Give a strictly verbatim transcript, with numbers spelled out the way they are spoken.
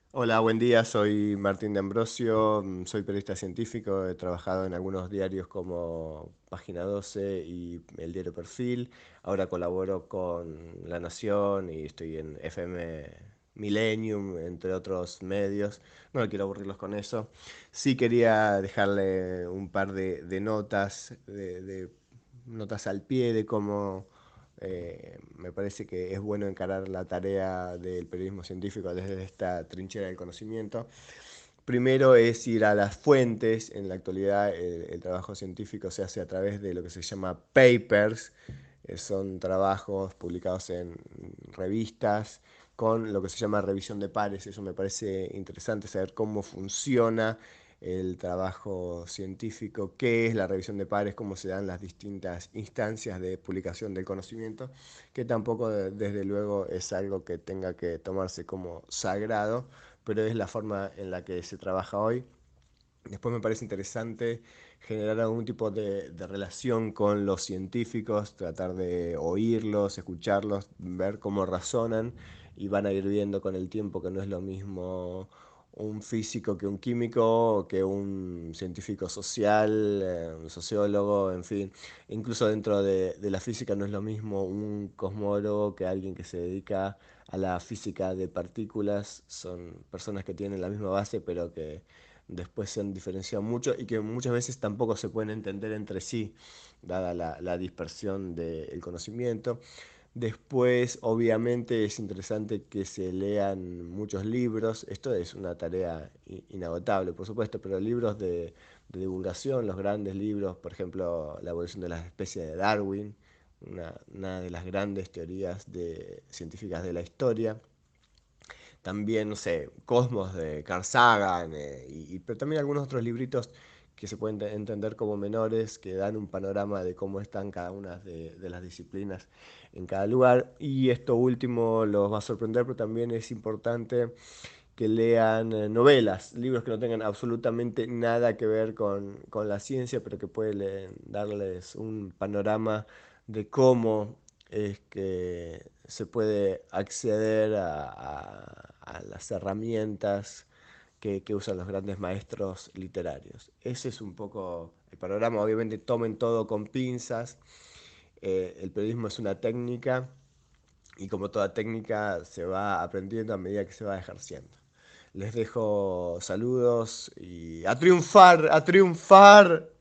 Hola, buen día, soy Martín de Ambrosio, mm, soy periodista científico, he trabajado en algunos diarios como Página doce y el diario Perfil, ahora colaboro con La Nación y estoy en F M Millennium, entre otros medios. No quiero aburrirlos con eso. Sí quería dejarle un par de, de notas, de, de notas al pie de cómo eh, me parece que es bueno encarar la tarea del periodismo científico desde esta trinchera del conocimiento. Primero es ir a las fuentes. En la actualidad el, el trabajo científico se hace a través de lo que se llama papers. Eh, son trabajos publicados en revistas con lo que se llama revisión de pares. Eso me parece interesante saber cómo funciona el trabajo científico, qué es la revisión de pares, cómo se dan las distintas instancias de publicación del conocimiento, que tampoco desde luego es algo que tenga que tomarse como sagrado, pero es la forma en la que se trabaja hoy. Después me parece interesante generar algún tipo de, de relación con los científicos, tratar de oírlos, escucharlos, ver cómo razonan y van a ir viendo con el tiempo que no es lo mismo un físico que un químico, que un científico social, eh, un sociólogo, en fin. Incluso dentro de, de la física no es lo mismo un cosmólogo que alguien que se dedica a la física de partículas. Son personas que tienen la misma base, pero que después se han diferenciado mucho y que muchas veces tampoco se pueden entender entre sí, dada la, la dispersión del conocimiento. Después, obviamente, es interesante que se lean muchos libros. Esto es una tarea inagotable, por supuesto, pero libros de, de divulgación, los grandes libros, por ejemplo, La evolución de las especies de Darwin, una, una de las grandes teorías de, científicas de la historia. También, no sé, Cosmos de Carl Sagan, eh, y, y- pero también algunos otros libritos que se pueden te- entender como menores, que dan un panorama de cómo están cada una de, de las disciplinas en cada lugar. Y esto último los va a sorprender, pero también es importante que lean eh, novelas, libros que no tengan absolutamente nada que ver con, con la ciencia, pero que pueden darles un panorama de cómo es que se puede acceder a, a- a las herramientas que, que usan los grandes maestros literarios. Ese es un poco el panorama. Obviamente tomen todo con pinzas. Eh, el periodismo es una técnica y como toda técnica se va aprendiendo a medida que se va ejerciendo. Les dejo saludos y a triunfar, a triunfar.